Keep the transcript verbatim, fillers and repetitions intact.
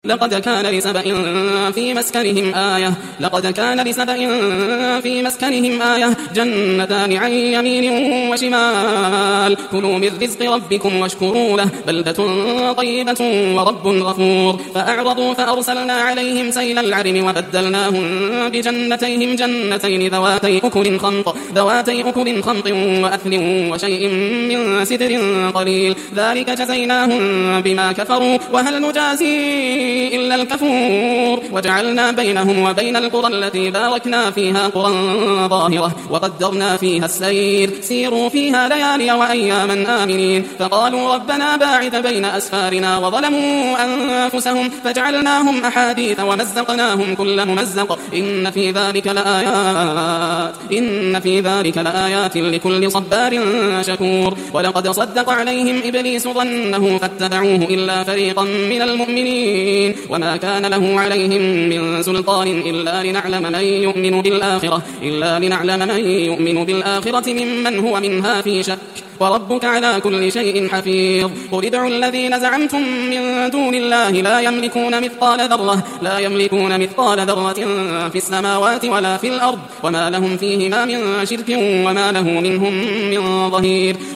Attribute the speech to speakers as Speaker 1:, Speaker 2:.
Speaker 1: لقد كان لسبإ في مسكنهم آية لقد كان لسبإ في مسكنهم آية جنتان عن يمين وشمال كلوا من رزق ربكم واشكروا له بلدة طيبة ورب غفور فأعرضوا فأرسلنا عليهم سيل العرم وبدلناهم بجنتيهم جنتين ذواتي أكل خمط ذواتي أكل خمط وأثل وشيء من سدر قليل ذلك جزيناهم بما كفروا وهل نجازي إلا الكفور وجعلنا بينهم وبين القرى التي باركنا فيها قرى ظاهرة وقدرنا فيها السير سيروا فيها ليالي وأياما آمنين فقالوا ربنا باعث بين أسفارنا وظلموا أنفسهم فجعلناهم أحاديث ومزقناهم كل ممزق إن في ذلك لآيات إن في ذلك لآيات لكل صبار شكور ولقد صدق عليهم إبليس ظنه فاتبعوه إلا فريقا من المؤمنين وما كان له عليهم من سلطان إلا لنعلم من يؤمن بالآخرة إلا لنعلم من يؤمن بالآخرة ممن هو منها في شك وربك على كل شيء حفيظ قل ادعوا الذين زعمتم من دون الله لا يملكون مثقال ذرة لا يملكون مثقال ذرة في السماوات ولا في الأرض وما لهم فيهما من شرك وما له منهم من ظهير